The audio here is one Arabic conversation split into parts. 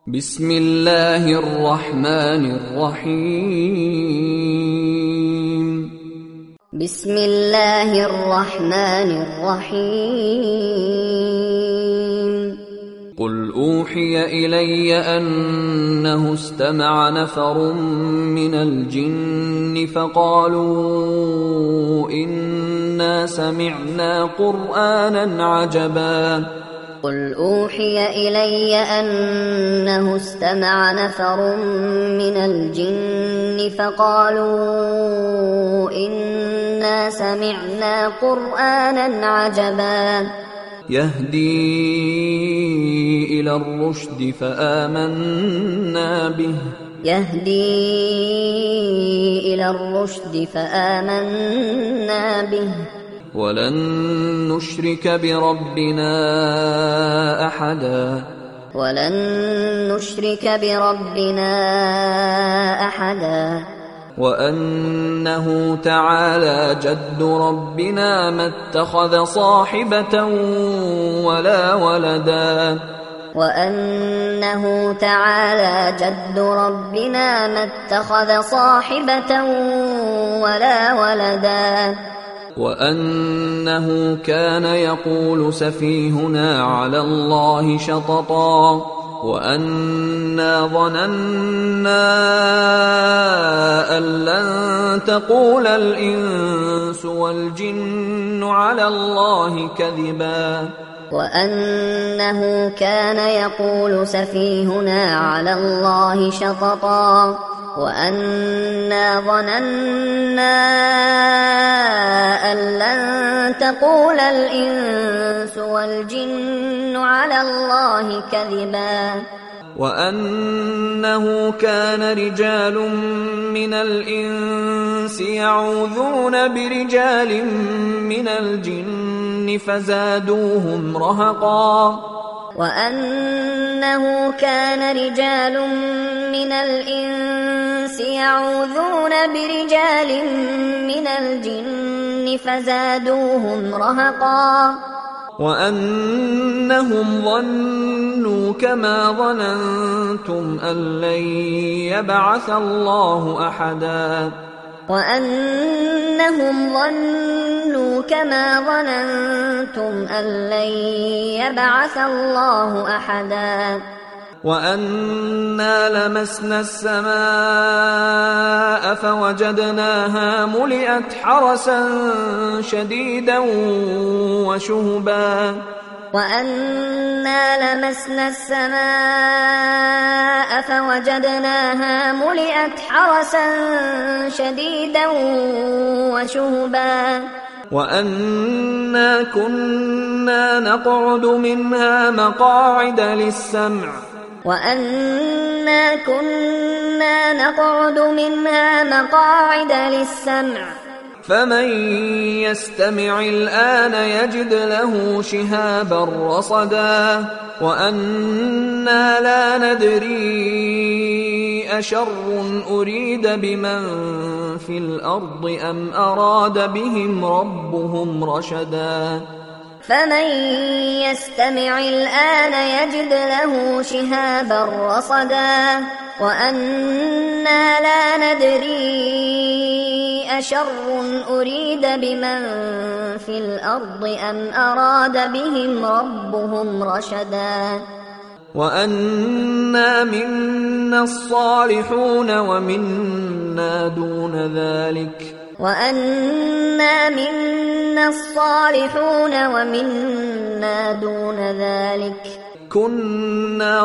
بسم الله الرحمن الرحيم. بسم الله الرحمن الرحيم. قل أوحي إلي أنه استمع نفر من الجن فقالوا إنا سمعنا قرآنا عجبا. قل أوحي إلي أنه استمع نفر من الجن فقالوا إنا سمعنا قرآنا عجبا يهدي إلى الرشد فآمنا به. يهدي إلى الرشد فآمنا به ولن نشرك بربنا أحدا. ولن نشرك بربنا أحدا وأنه تعالى جد ربنا ما اتخذ صاحبة ولا ولدا. وأنه تعالى جد ربنا ما اتخذ صاحبة ولا ولدا وأنه كان يقول سفيهنا على الله شططا وأنا ظننا أن لن تقول الإنس والجن على الله كذبا. وأنه كان يقول سفيهنا على الله شططا وأنا ظننا أن لن تقول الإنس والجن على الله كذبا. وأنه كان رجال من الإنس يعوذون برجال من الجن فزادوهم رهقا. وأنه كان رجال من الإنس يعوذون برجال من الجن فزادوهم رهقا. وأنهم ظنوا كما ظننتم أن لن يبعث الله أحدا. وأنهم ظنوا كما ظننتم أن لن يبعث الله أحدا. وأنا لمسنا السماء فوجدناها ملئت حرسا شديدا وشهبا. وأنا لمسنا السماء فوجدناها ملئت حرسا شديدا وشهبا. وأنا كنا نقعد منها مقاعد للسمع. وأنا كنا نقعد منها مقاعد للسمع فمن يستمع الآن يجد له شهابا رصدا. وأنا لا ندري أشر أريد بمن في الأرض أم أراد بهم ربهم رشدا. فمن يستمع الآن يجد له شهابا رصدا. وأنا لا ندري أشر أريد بمن في الأرض أم أراد بهم ربهم رشدا. وأنا منا الصالحون ومنا دون ذلك. وأنا منا الصالحون ومنا دون ذلك كنا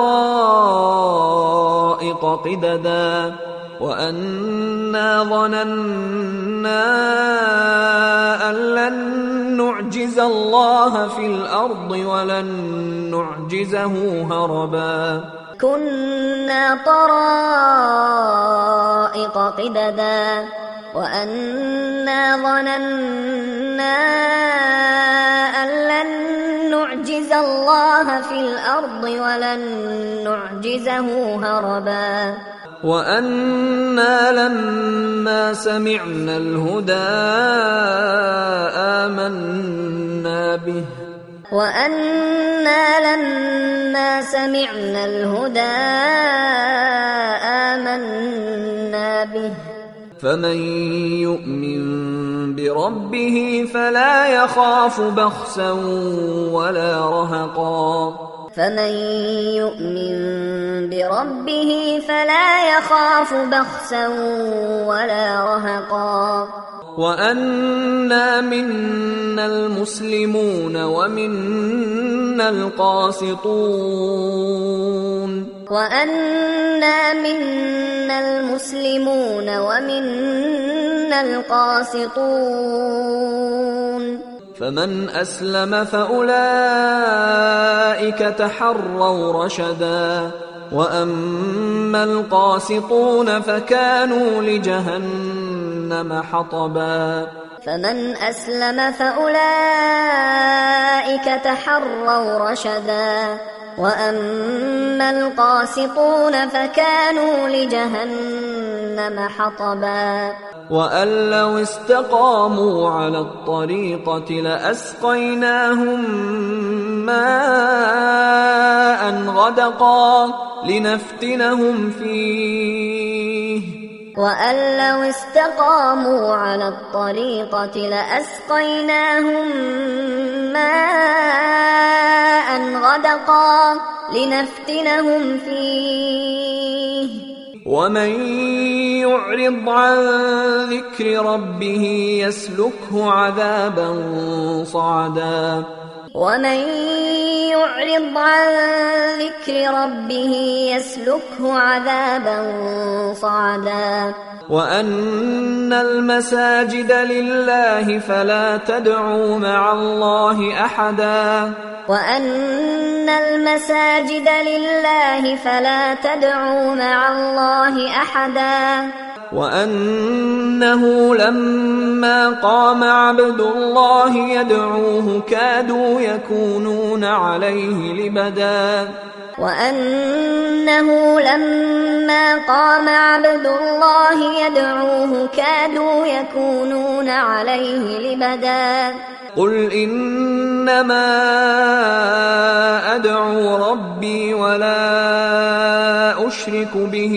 طرائق قددا. وأنا ظننا أن لن نعجز الله في الأرض ولن نعجزه هربا. كنا طرائق قددا. وأنا ظننا أن لن نعجز الله في الأرض ولن نعجزه هربا. وأنا لما سمعنا الهدى آمنا به وأنا لما سمعنا الهدى آمنا به فمن يؤمن بربه فلا يخاف بخسا ولا رهقا فمن يؤمن بربه فلا يخاف بخسا ولا رهقا وأنا منا المسلمون ومنا القاسطون وأنا منا المسلمون ومنا القاسطون فمن أسلم فأولئك تحروا رشدا وأما القاسطون فكانوا لجهنم حطبا فمن أسلم فأولئك تحروا رشدا وأما القاسطون فكانوا لجهنم حطبا وأن لو استقاموا على الطريقة لأسقيناهم ماء غدقا لنفتنهم فيه وأن لو استقاموا على الطريقة لأسقيناهم ماء غدقا لنفتنهم فيه ومن يعرض عن ذكر ربه يسلكه عذابا صعدا ومن يعرض عن ذكر ربه يسلكه عذابا صعدا وأن المساجد لله فلا تدعوا مع الله أحدا وأن المساجد لله فلا تدعوا مع الله أحدا وأنه لما قام عبد الله يدعوه كادوا يكونون عليه لبدا وأنه لما قام عبد الله يدعوه كادوا يكونون عليه لبدا قل إنما أدعو ربي ولا أشرك به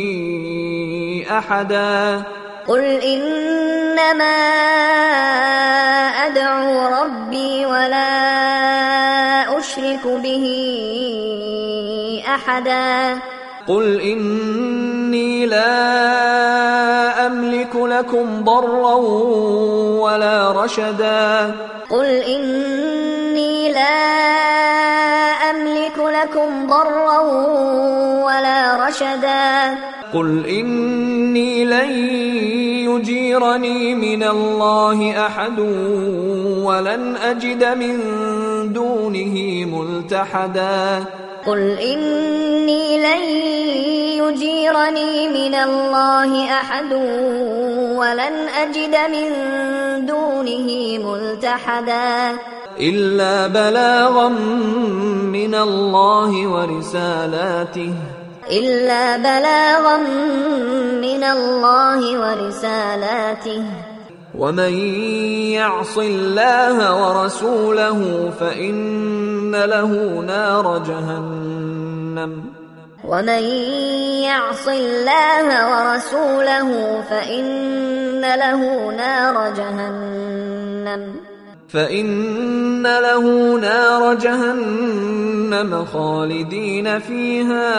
أحدا قل إنما أدعو ربي ولا أشرك به أحدا قل إني لا أملك لكم ضرا ولا رشدا قل إني لا أملك لكم ضرا ولا رشدا قل إني لن يجيرني من الله أحد ولن أجد من دونه ملتحدا قل إني لن يجيرني من الله أحد ولن أجد من دونه ملتحدا إلا بلاغا من الله ورسالاته إلا بلاغا من الله ورسالاته ومن يعص الله ورسوله فإن له نار جهنم ومن يعص الله ورسوله فإن له نار جهنم خالدين فيها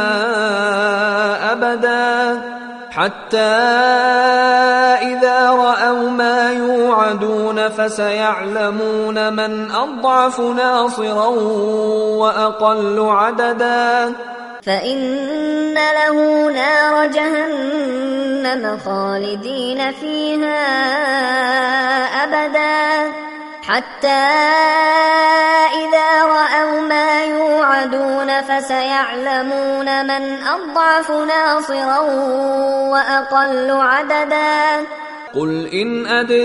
أبدا حتى إذا رأوا ما يوعدون فسيعلمون من أضعف ناصرا وأقل عددا فإن له نار جهنم خالدين فيها أبدا حتى إذا رأوا ما يوعدون فسيعلمون من أضعف ناصرا وأقل عددا قل إن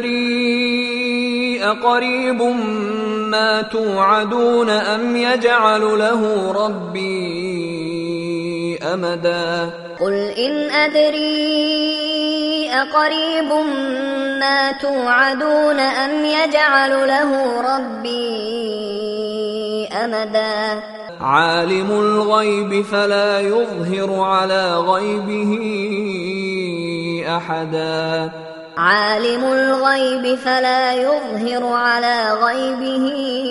أدري أقريب ما توعدون أم يجعل له ربي أمدا قل إن أدري أقريب ما توعدون أم يجعل له ربي أمدا عالم الغيب فلا يظهر على غيبه أحدا عالم الغيب فلا يظهر على غيبه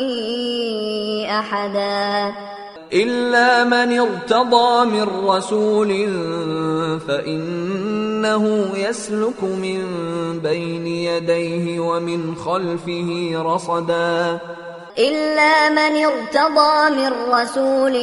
أحدا إلا من ارتضى من رسول فإنه يسلك من بين يديه ومن خلفه رصدا إلا من ارتضى من رسول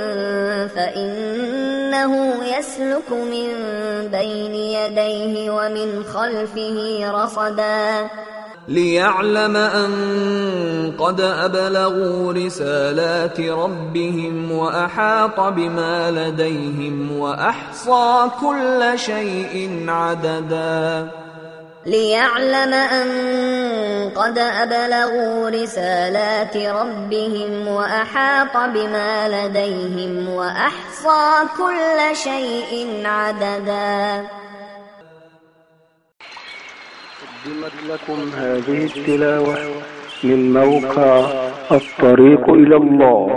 فإنه يسلك من بين يديه ومن خلفه رصدا ليعلم أن قد أبلغوا رسالات ربهم وأحاط بما لديهم وأحصى كل شيء عددا ليعلم أن قد أبلغوا رسالات ربهم وأحاط بما لديهم وأحصى كل شيء عددا. قدمت لكم هذه التلاوة من موقع الطريق إلى الله.